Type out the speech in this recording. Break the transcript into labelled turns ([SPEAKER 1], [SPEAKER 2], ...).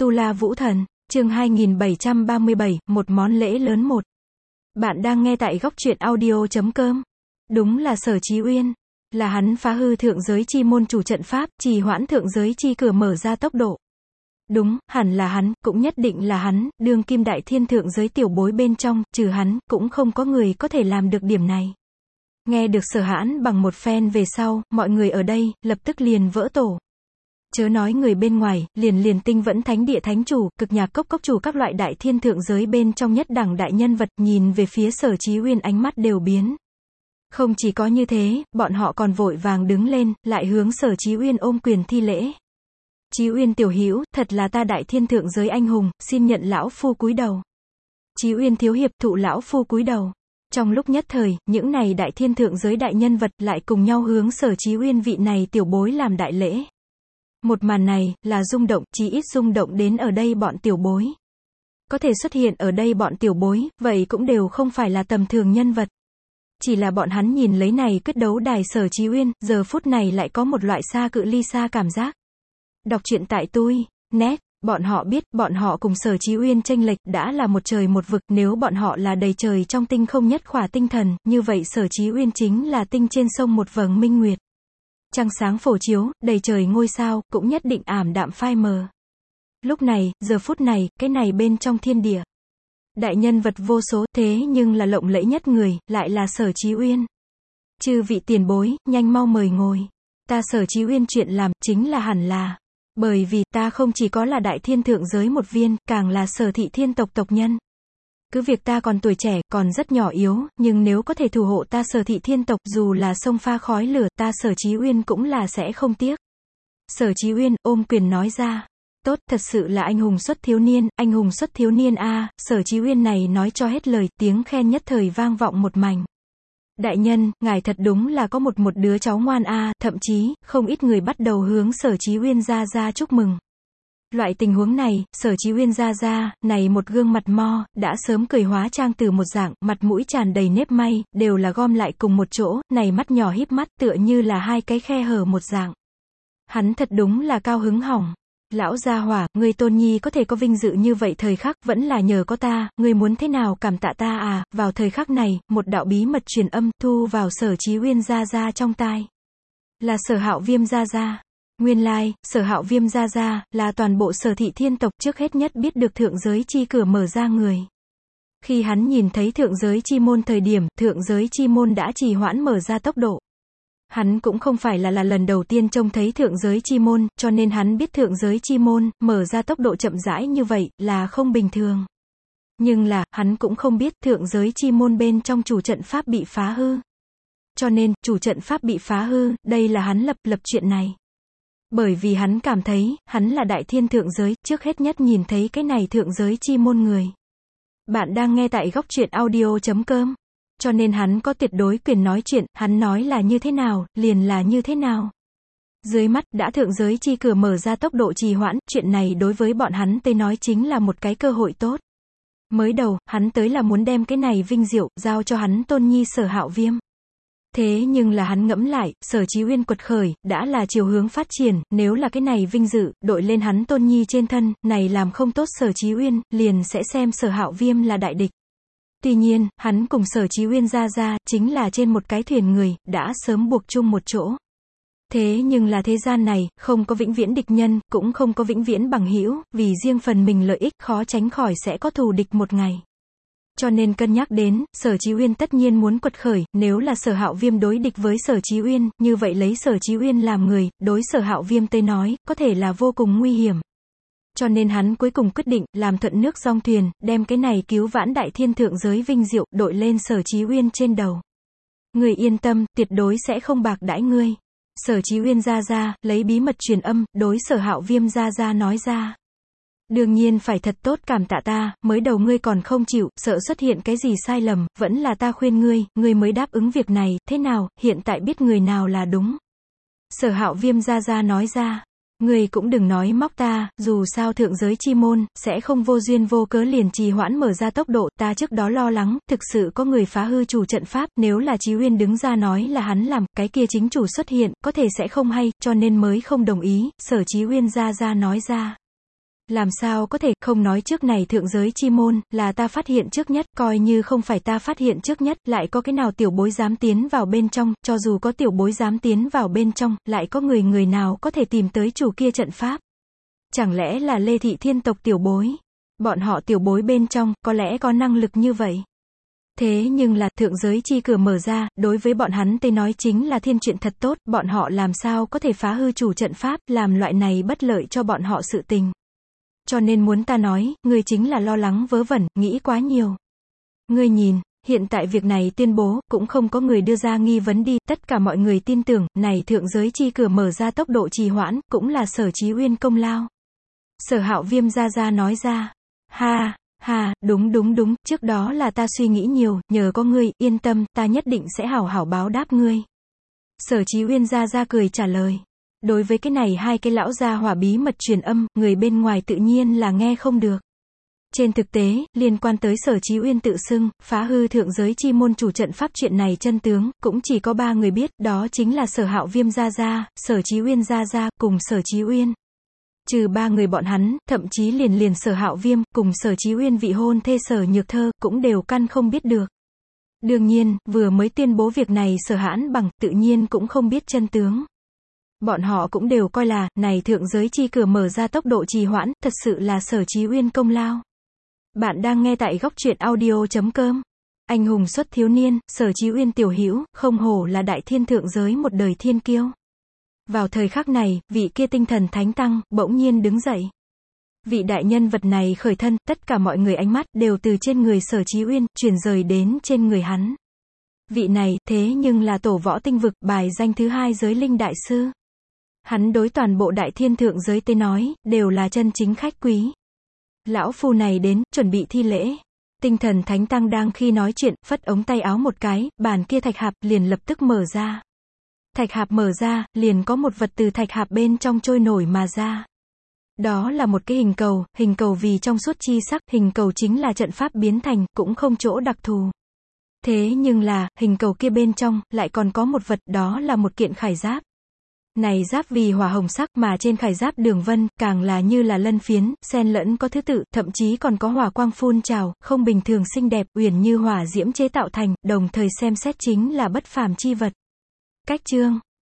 [SPEAKER 1] Tu La Vũ Thần, chương 2737, một món lễ lớn một. Bạn đang nghe tại góc truyện audio.com. Đúng là Sở Chí Uyên. Là hắn phá hư thượng giới chi môn chủ trận pháp, trì hoãn thượng giới chi cửa mở ra tốc độ. Đúng, hẳn là hắn, cũng nhất định là hắn, đương kim đại thiên thượng giới tiểu bối bên trong, trừ hắn, cũng không có người có thể làm được điểm này. Nghe được Sở Hãn bằng một phen về sau, mọi người ở đây, lập tức liền vỡ tổ. Chớ nói người bên ngoài, liền tinh vẫn thánh địa thánh chủ, cực nhạc cốc cốc chủ các loại đại thiên thượng giới bên trong nhất đẳng đại nhân vật, nhìn về phía Sở Chí Uyên ánh mắt đều biến. Không chỉ có như thế, bọn họ còn vội vàng đứng lên, lại hướng Sở Chí Uyên ôm quyền thi lễ. Chí Uyên tiểu hữu, thật là ta đại thiên thượng giới anh hùng, xin nhận lão phu cúi đầu. Chí Uyên thiếu hiệp thụ lão phu cúi đầu. Trong lúc nhất thời, những này đại thiên thượng giới đại nhân vật lại cùng nhau hướng Sở Chí Uyên vị này tiểu bối làm đại lễ. Một màn này, là rung động, chí ít rung động đến ở đây bọn tiểu bối. Có thể xuất hiện ở đây bọn tiểu bối, vậy cũng đều không phải là tầm thường nhân vật. Chỉ là bọn hắn nhìn lấy này quyết đấu đài Sở Chí Uyên, giờ phút này lại có một loại xa cự ly xa cảm giác. Đọc truyện tại tui, net, bọn họ biết, bọn họ cùng Sở Chí Uyên chênh lệch đã là một trời một vực, nếu bọn họ là đầy trời trong tinh không nhất khỏa tinh thần, như vậy Sở Chí Uyên chính là tinh trên sông một vầng minh nguyệt. Trăng sáng phổ chiếu, đầy trời ngôi sao, cũng nhất định ảm đạm phai mờ. Lúc này, giờ phút này, cái này bên trong thiên địa. Đại nhân vật vô số, thế nhưng là lộng lẫy nhất người, lại là Sở Chí Uyên. Chư vị tiền bối, nhanh mau mời ngồi. Ta Sở Chí Uyên chuyện làm, chính là hẳn là. Bởi vì, ta không chỉ có là đại thiên thượng giới một viên, càng là Sở thị thiên tộc tộc nhân. Cứ việc ta còn tuổi trẻ, còn rất nhỏ yếu, nhưng nếu có thể thủ hộ ta Sở thị thiên tộc, dù là sông pha khói lửa, ta Sở Chí Uyên cũng là sẽ không tiếc. Sở Chí Uyên ôm quyền nói ra. Tốt, thật sự là anh hùng xuất thiếu niên, anh hùng xuất thiếu niên a. Sở Chí Uyên này nói cho hết lời, tiếng khen nhất thời vang vọng một mảnh. Đại nhân, ngài thật đúng là có một đứa cháu ngoan a. Thậm chí, không ít người bắt đầu hướng Sở Chí Uyên ra chúc mừng. Loại tình huống này, Sở Chí Uyên ra, này một gương mặt mo, đã sớm cười hóa trang từ một dạng, mặt mũi tràn đầy nếp may, đều là gom lại cùng một chỗ, này mắt nhỏ híp mắt tựa như là hai cái khe hở một dạng. Hắn thật đúng là cao hứng hỏng. Lão gia hỏa, ngươi tôn nhi có thể có vinh dự như vậy thời khắc, vẫn là nhờ có ta, ngươi muốn thế nào cảm tạ ta à. Vào thời khắc này, một đạo bí mật truyền âm, thu vào Sở Chí Uyên ra trong tai. Là Sở Hạo Viêm ra. Nguyên lai, Sở Hạo Viêm ra, là toàn bộ Sở thị thiên tộc trước hết nhất biết được thượng giới chi cửa mở ra người. Khi hắn nhìn thấy thượng giới chi môn thời điểm, thượng giới chi môn đã trì hoãn mở ra tốc độ. Hắn cũng không phải là lần đầu tiên trông thấy thượng giới chi môn, cho nên hắn biết thượng giới chi môn, mở ra tốc độ chậm rãi như vậy, là không bình thường. Nhưng là, hắn cũng không biết thượng giới chi môn bên trong chủ trận pháp bị phá hư. Cho nên, chủ trận pháp bị phá hư, đây là hắn lập chuyện này. Bởi vì hắn cảm thấy, hắn là đại thiên thượng giới, trước hết nhất nhìn thấy cái này thượng giới chi môn người. Bạn đang nghe tại góc truyện audio.com. Cho nên hắn có tuyệt đối quyền nói chuyện, hắn nói là như thế nào, liền là như thế nào. Dưới mắt, đã thượng giới chi cửa mở ra tốc độ trì hoãn, chuyện này đối với bọn hắn tới nói chính là một cái cơ hội tốt. Mới đầu, hắn tới là muốn đem cái này vinh diệu, giao cho hắn tôn nhi Sở Hạo Viêm. Thế nhưng là hắn ngẫm lại, Sở Chí Uyên quật khởi, đã là chiều hướng phát triển, nếu là cái này vinh dự, đội lên hắn tôn nhi trên thân, này làm không tốt Sở Chí Uyên, liền sẽ xem Sở Hạo Viêm là đại địch. Tuy nhiên, hắn cùng Sở Chí Uyên ra, chính là trên một cái thuyền người, đã sớm buộc chung một chỗ. Thế nhưng là thế gian này, không có vĩnh viễn địch nhân, cũng không có vĩnh viễn bằng hữu, vì riêng phần mình lợi ích khó tránh khỏi sẽ có thù địch một ngày. Cho nên cân nhắc đến, Sở Chí Uyên tất nhiên muốn quật khởi, nếu là Sở Hạo Viêm đối địch với Sở Chí Uyên, như vậy lấy Sở Chí Uyên làm người, đối Sở Hạo Viêm tới nói, có thể là vô cùng nguy hiểm. Cho nên hắn cuối cùng quyết định, làm thuận nước dong thuyền, đem cái này cứu vãn đại thiên thượng giới vinh diệu, đội lên Sở Chí Uyên trên đầu. Người yên tâm, tuyệt đối sẽ không bạc đãi ngươi. Sở Chí Uyên ra, lấy bí mật truyền âm, đối Sở Hạo Viêm ra nói ra. Đương nhiên phải thật tốt cảm tạ ta, mới đầu ngươi còn không chịu, sợ xuất hiện cái gì sai lầm, vẫn là ta khuyên ngươi mới đáp ứng việc này, thế nào, hiện tại biết người nào là đúng. Sở Hạo Viêm ra nói ra. Ngươi cũng đừng nói móc ta, dù sao thượng giới chi môn, sẽ không vô duyên vô cớ liền trì hoãn mở ra tốc độ, ta trước đó lo lắng, thực sự có người phá hư chủ trận pháp, nếu là Chí Uyên đứng ra nói là hắn làm, cái kia chính chủ xuất hiện, có thể sẽ không hay, cho nên mới không đồng ý, Sở Chí Uyên ra nói ra. Làm sao có thể, không nói trước này thượng giới chi môn, là ta phát hiện trước nhất, coi như không phải ta phát hiện trước nhất, lại có cái nào tiểu bối dám tiến vào bên trong, cho dù có tiểu bối dám tiến vào bên trong, lại có người nào có thể tìm tới chủ kia trận pháp. Chẳng lẽ là Lê Thị Thiên tộc tiểu bối? Bọn họ tiểu bối bên trong, có lẽ có năng lực như vậy. Thế nhưng là, thượng giới chi cửa mở ra, đối với bọn hắn tới nói chính là thiên chuyện thật tốt, bọn họ làm sao có thể phá hư chủ trận pháp, làm loại này bất lợi cho bọn họ sự tình. Cho nên muốn ta nói, ngươi chính là lo lắng vớ vẩn, nghĩ quá nhiều. Ngươi nhìn, hiện tại việc này tuyên bố, cũng không có người đưa ra nghi vấn đi, tất cả mọi người tin tưởng, này thượng giới chi cửa mở ra tốc độ trì hoãn, cũng là Sở Chí Uyên công lao. Sở Hạo Viêm ra nói ra. Ha, đúng, trước đó là ta suy nghĩ nhiều, nhờ có ngươi, yên tâm, ta nhất định sẽ hảo hảo báo đáp ngươi. Sở Chí Uyên ra cười trả lời. Đối với cái này hai cái lão gia hỏa bí mật truyền âm, người bên ngoài tự nhiên là nghe không được. Trên thực tế, liên quan tới Sở Chí Uyên tự xưng, phá hư thượng giới chi môn chủ trận pháp chuyện này chân tướng, cũng chỉ có 3 người biết, đó chính là Sở Hạo Viêm gia, Sở Chí Uyên gia, cùng Sở Chí Uyên. Trừ 3 người bọn hắn, thậm chí liền Sở Hạo Viêm, cùng Sở Chí Uyên vị hôn thê Sở Nhược Thơ, cũng đều căn không biết được. Đương nhiên, vừa mới tuyên bố việc này Sở Hãn Bằng, tự nhiên cũng không biết chân tướng. Bọn họ cũng đều coi là, này thượng giới chi cửa mở ra tốc độ trì hoãn, thật sự là Sở Chí Uyên công lao. Bạn đang nghe tại góc truyện audio.com. Anh hùng xuất thiếu niên, Sở Chí Uyên tiểu hữu, không hổ là đại thiên thượng giới một đời thiên kiêu. Vào thời khắc này, vị kia tinh thần thánh tăng, bỗng nhiên đứng dậy. Vị đại nhân vật này khởi thân, tất cả mọi người ánh mắt, đều từ trên người Sở Chí Uyên, chuyển rời đến trên người hắn. Vị này, thế nhưng là tổ võ tinh vực, bài danh thứ 2 giới linh đại sư. Hắn đối toàn bộ đại thiên thượng giới tới nói, đều là chân chính khách quý. Lão phu này đến, chuẩn bị thi lễ. Tinh thần thánh tăng đang khi nói chuyện, phất ống tay áo một cái, bàn kia thạch hạp liền lập tức mở ra. Thạch hạp mở ra, liền có một vật từ thạch hạp bên trong trôi nổi mà ra. Đó là một cái hình cầu vì trong suốt chi sắc, hình cầu chính là trận pháp biến thành, cũng không chỗ đặc thù. Thế nhưng là, hình cầu kia bên trong, lại còn có một vật, đó là một kiện khải giáp. Này giáp vì hỏa hồng sắc mà trên khải giáp đường vân, càng là như là lân phiến, xen lẫn có thứ tự, thậm chí còn có hỏa quang phun trào, không bình thường xinh đẹp, uyển như hỏa diễm chế tạo thành, đồng thời xem xét chính là bất phàm chi vật. Cách chương